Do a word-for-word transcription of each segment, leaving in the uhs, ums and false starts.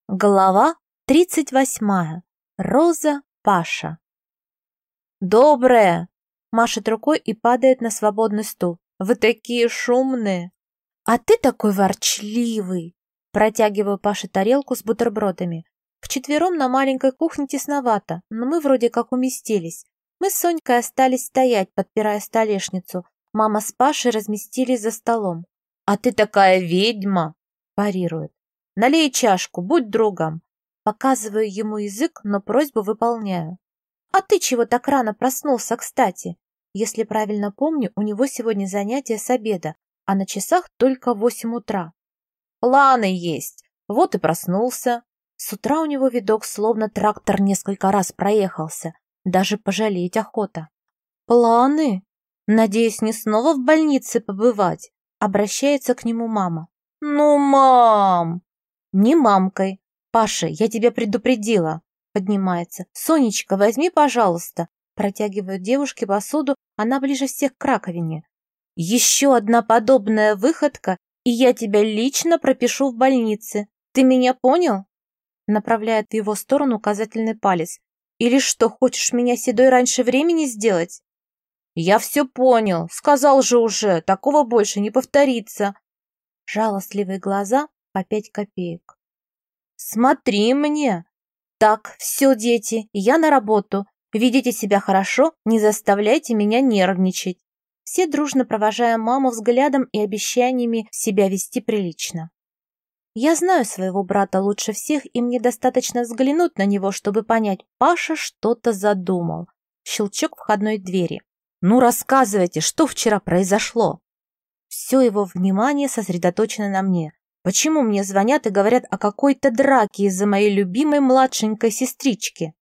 Глава тридцать восьмая. Роза, Паша. «Доброе!» – машет рукой и падает на свободный стул. «Вы такие шумные!» «А ты такой ворчливый!» Протягиваю Паше тарелку с бутербродами. Вчетвером на маленькой кухне тесновато, но мы вроде как уместились. Мы с Сонькой остались стоять, подпирая столешницу. Мама с Пашей разместились за столом. «А ты такая ведьма!» – парирует. «Налей чашку, будь другом». Показываю ему язык, но просьбу выполняю. «А ты чего так рано проснулся, кстати?» Если правильно помню, у него сегодня занятие с обеда, а на часах только восемь утра. «Планы есть, вот и проснулся». С утра у него видок, словно трактор несколько раз проехался. Даже пожалеть охота. «Планы? Надеюсь, не снова в больнице побывать?» Обращается к нему мама. «Ну, мам!» «Не мамкой. Паша, я тебя предупредила». Поднимается. «Сонечка, возьми, пожалуйста». Протягивает девушке посуду, она ближе всех к раковине. «Еще одна подобная выходка, и я тебя лично пропишу в больнице. Ты меня понял?» Направляет в его сторону указательный палец. «Или что, хочешь меня седой раньше времени сделать?» «Я все понял. Сказал же уже. Такого больше не повторится». Жалостливые глаза по пять копеек. «Смотри мне!» «Так, все, дети, я на работу. Ведите себя хорошо, не заставляйте меня нервничать». Все дружно провожаем маму взглядом и обещаниями себя вести прилично. Я знаю своего брата лучше всех, и мне достаточно взглянуть на него, чтобы понять, Паша что-то задумал. Щелчок входной двери. «Ну, рассказывайте, что вчера произошло?» Все его внимание сосредоточено на мне. Почему мне звонят и говорят о какой-то драке из-за моей любимой младшенькой сестрички?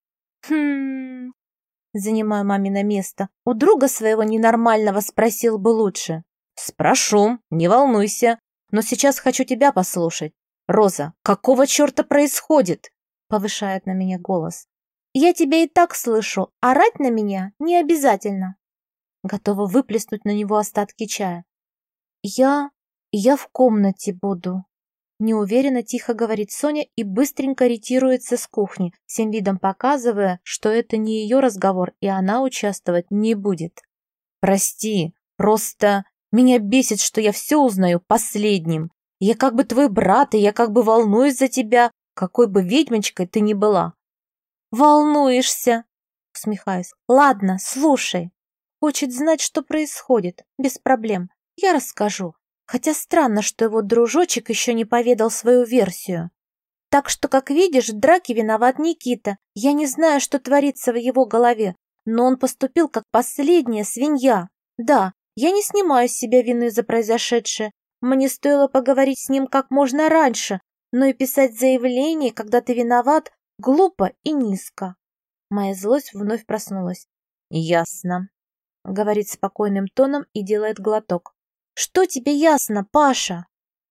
Хм... Занимаю мамино место. У друга своего ненормального спросил бы лучше. Спрошу, не волнуйся. Но сейчас хочу тебя послушать. Роза, какого черта происходит? Повышает на меня голос. Я тебя и так слышу. Орать на меня не обязательно. Готова выплеснуть на него остатки чая. Я... я в комнате буду. Неуверенно тихо говорит Соня и быстренько ретируется с кухни, всем видом показывая, что это не ее разговор, и она участвовать не будет. Прости, просто меня бесит, что я все узнаю последним. Я как бы твой брат, и я как бы волнуюсь за тебя, какой бы ведьмочкой ты ни была. Волнуешься? Усмехаюсь. Ладно, слушай. Хочет знать, что происходит. Без проблем. Я расскажу. Хотя странно, что его дружочек еще не поведал свою версию. Так что, как видишь, в драке виноват Никита. Я не знаю, что творится в его голове, но он поступил как последняя свинья. Да, я не снимаю с себя вины за произошедшее. Мне стоило поговорить с ним как можно раньше, но и писать заявление, когда ты виноват, глупо и низко. Моя злость вновь проснулась. «Ясно», — говорит спокойным тоном и делает глоток. «Что тебе ясно, Паша?»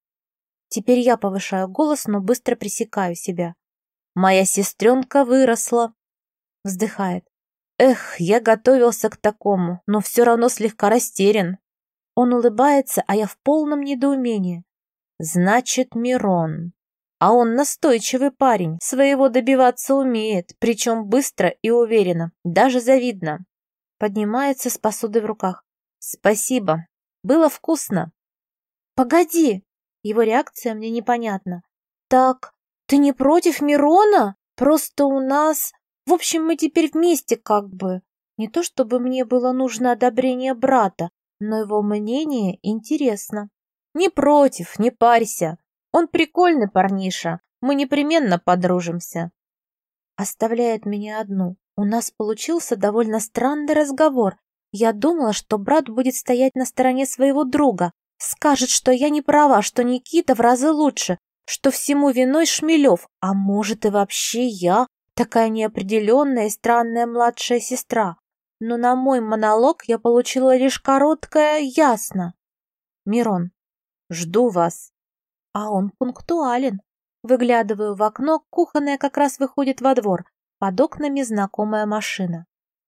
Теперь я повышаю голос, но быстро пресекаю себя. «Моя сестренка выросла», — вздыхает. «Эх, я готовился к такому, но все равно слегка растерян». Он улыбается, а я в полном недоумении. «Значит, Мирон. А он настойчивый парень, своего добиваться умеет, причем быстро и уверенно, даже завидно». Поднимается с посудой в руках. «Спасибо. Было вкусно». «Погоди!» Его реакция мне непонятна. «Так, ты не против Мирона? Просто у нас... В общем, мы теперь вместе как бы. Не то чтобы мне было нужно одобрение брата, но его мнение интересно». «Не против, не парься. Он прикольный парниша. Мы непременно подружимся». Оставляет меня одну. У нас получился довольно странный разговор. Я думала, что брат будет стоять на стороне своего друга, скажет, что я не права, что Никита в разы лучше, что всему виной Шмелев, а может и вообще я, такая неопределенная и странная младшая сестра. Но на мой монолог я получила лишь короткое «ясно». «Мирон, жду вас». А он пунктуален. Выглядываю в окно, кухонная как раз выходит во двор, под окнами знакомая машина.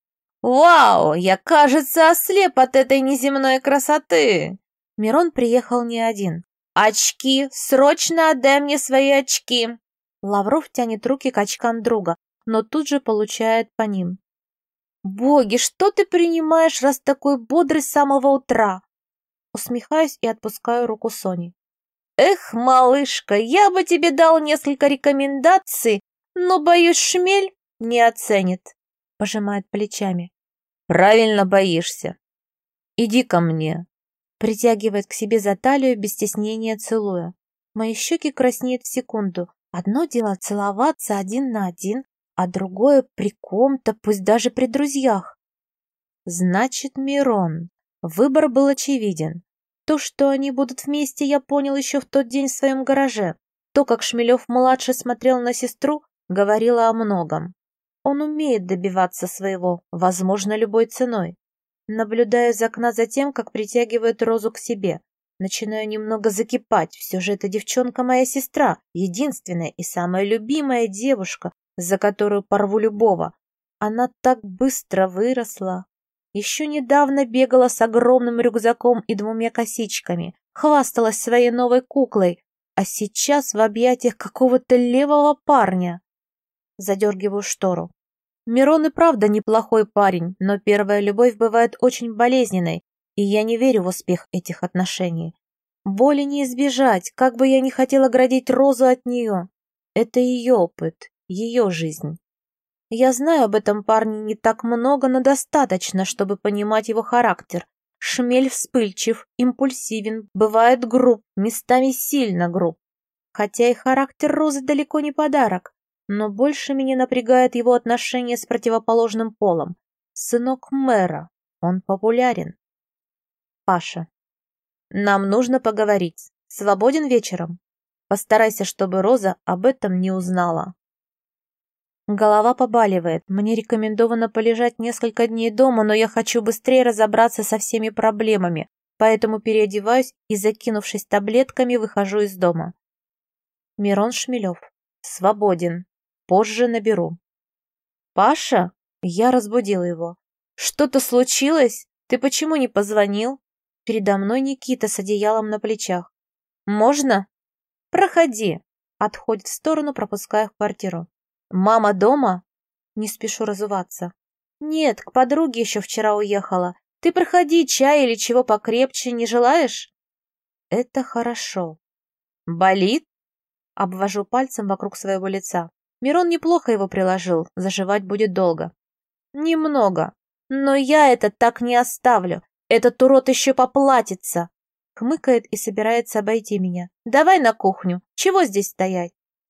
«Вау, я, кажется, ослеп от этой неземной красоты!» Мирон приехал не один. «Очки! Срочно отдай мне свои очки!» Лавров тянет руки к очкам друга, но тут же получает по ним. «Боги, что ты принимаешь, раз такой бодрый с самого утра?» Усмехаюсь и отпускаю руку Сони. «Эх, малышка, я бы тебе дал несколько рекомендаций, но, боюсь, шмель не оценит», — пожимает плечами. «Правильно боишься. Иди ко мне», — притягивает к себе за талию, без стеснения целуя. Мои щеки краснеют в секунду. Одно дело целоваться один на один, а другое при ком-то, пусть даже при друзьях. Значит, Мирон. Выбор был очевиден. То, что они будут вместе, я понял еще в тот день в своем гараже. То, как Шмелев-младший смотрел на сестру, говорило о многом. Он умеет добиваться своего, возможно, любой ценой. Наблюдаю из окна за тем, как притягивает Розу к себе. Начинаю немного закипать. Все же эта девчонка моя сестра, единственная и самая любимая девушка, за которую порву любого. Она так быстро выросла. Еще недавно бегала с огромным рюкзаком и двумя косичками, хвасталась своей новой куклой, а сейчас в объятиях какого-то левого парня. Задергиваю штору. Мирон и правда неплохой парень, но первая любовь бывает очень болезненной, и я не верю в успех этих отношений. Боли не избежать, как бы я ни хотела оградить Розу от нее. Это ее опыт, ее жизнь. Я знаю об этом парне не так много, но достаточно, чтобы понимать его характер. Шмель вспыльчив, импульсивен, бывает груб, местами сильно груб. Хотя и характер Розы далеко не подарок, но больше меня напрягает его отношение с противоположным полом. Сынок мэра, он популярен. Паша. Нам нужно поговорить. Свободен вечером? Постарайся, чтобы Роза об этом не узнала. Голова побаливает. Мне рекомендовано полежать несколько дней дома, но я хочу быстрее разобраться со всеми проблемами, поэтому переодеваюсь и, закинувшись таблетками, выхожу из дома. Мирон Шмелев. Свободен. Позже наберу. Паша? Я разбудила его. Что-то случилось? Ты почему не позвонил? Передо мной Никита с одеялом на плечах. Можно? Проходи. Отходит в сторону, пропуская в квартиру. Мама дома? Не спешу разуваться. Нет, к подруге еще вчера уехала. Ты проходи, чай или чего покрепче не желаешь? Это хорошо. Болит? Обвожу пальцем вокруг своего лица. Мирон неплохо его приложил, заживать будет долго. Немного. Но я это так не оставлю. Этот урод еще поплатится. Хмыкает и собирается обойти меня. Давай на кухню. Чего здесь стоять?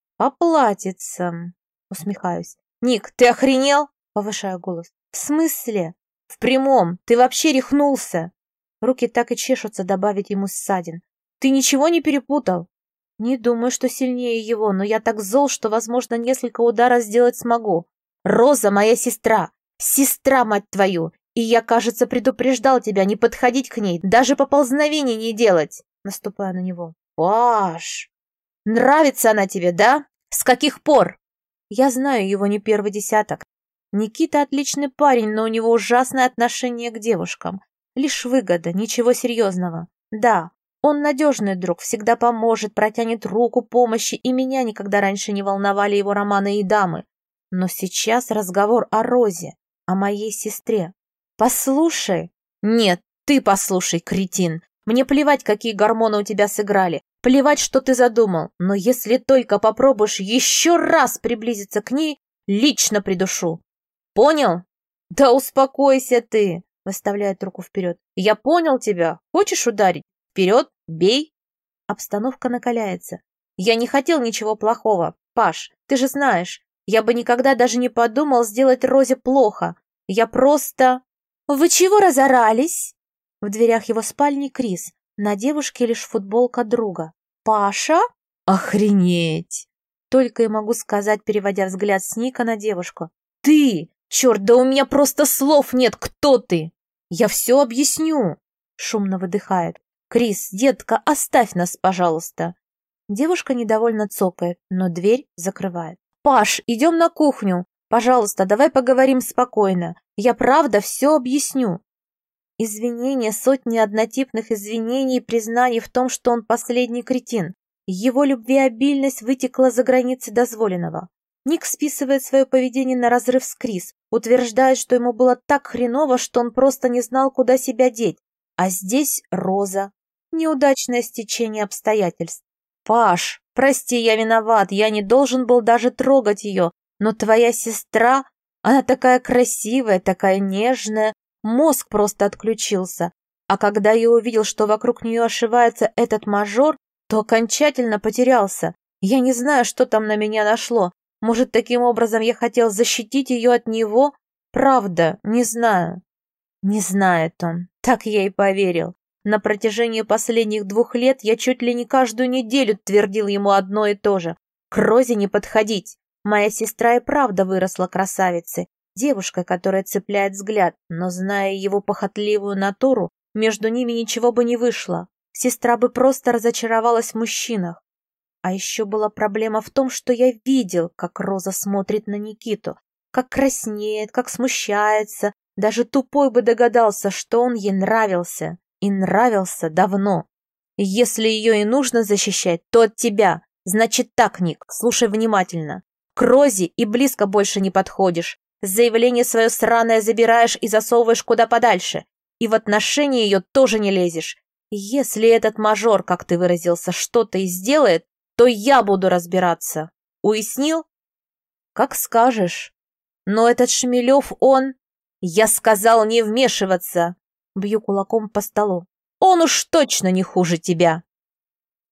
Поплатится. Усмехаюсь. Ник, ты охренел? Повышаю голос. В смысле? В прямом. Ты вообще рехнулся. Руки так и чешутся добавить ему ссадин. Ты ничего не перепутал? Не думаю, что сильнее его, но я так зол, что, возможно, несколько ударов сделать смогу. Роза моя сестра. Сестра, мать твою. И я, кажется, предупреждал тебя не подходить к ней, даже поползновений не делать. Наступаю на него. Паш, нравится она тебе, да? С каких пор? Я знаю его не первый десяток. Никита отличный парень, но у него ужасное отношение к девушкам. Лишь выгода, ничего серьезного. Да, он надежный друг, всегда поможет, протянет руку помощи, и меня никогда раньше не волновали его романы и дамы. Но сейчас разговор о Розе, о моей сестре. Послушай. Нет, ты послушай, кретин. Мне плевать, какие гормоны у тебя сыграли. Плевать, что ты задумал. Но если только попробуешь еще раз приблизиться к ней, лично придушу. Понял? Да успокойся ты. Выставляет руку вперед. Я понял тебя. Хочешь ударить? Вперед, бей. Обстановка накаляется. Я не хотел ничего плохого. Паш, ты же знаешь, я бы никогда даже не подумал сделать Розе плохо. Я просто... «Вы чего разорались?» В дверях его спальни Крис. На девушке лишь футболка друга. «Паша?» «Охренеть!» Только и могу сказать, переводя взгляд с Ника на девушку. «Ты! Черт, да у меня просто слов нет! Кто ты?» «Я все объясню!» Шумно выдыхает. «Крис, детка, оставь нас, пожалуйста!» Девушка недовольно цокает, но дверь закрывает. «Паш, идем на кухню! Пожалуйста, давай поговорим спокойно. Я правда все объясню». Извинения, сотни однотипных извинений и признаний в том, что он последний кретин. Его любвеобильность вытекла за границы дозволенного. Ник списывает свое поведение на разрыв с Крис, утверждает, что ему было так хреново, что он просто не знал, куда себя деть. А здесь Роза. Неудачное стечение обстоятельств. Паш, прости, я виноват, я не должен был даже трогать ее, но твоя сестра, она такая красивая, такая нежная, мозг просто отключился. А когда я увидел, что вокруг нее ошивается этот мажор, то окончательно потерялся. Я не знаю, что там на меня нашло. Может, таким образом я хотел защитить ее от него? Правда, не знаю. Не знает он. Так я и поверил. На протяжении последних двух лет я чуть ли не каждую неделю твердил ему одно и то же. К Розе не подходить. Моя сестра и правда выросла красавицей. Девушка, которая цепляет взгляд, но, зная его похотливую натуру, между ними ничего бы не вышло. Сестра бы просто разочаровалась в мужчинах. А еще была проблема в том, что я видел, как Роза смотрит на Никиту, как краснеет, как смущается. Даже тупой бы догадался, что он ей нравился. И нравился давно. Если ее и нужно защищать, то от тебя. Значит так, Ник, слушай внимательно. К Розе и близко больше не подходишь. Заявление свое сраное забираешь и засовываешь куда подальше. И в отношения ее тоже не лезешь. Если этот мажор, как ты выразился, что-то и сделает, то я буду разбираться. Уяснил? Как скажешь. Но этот Шмелев, он... Я сказал не вмешиваться. Бью кулаком по столу. Он уж точно не хуже тебя.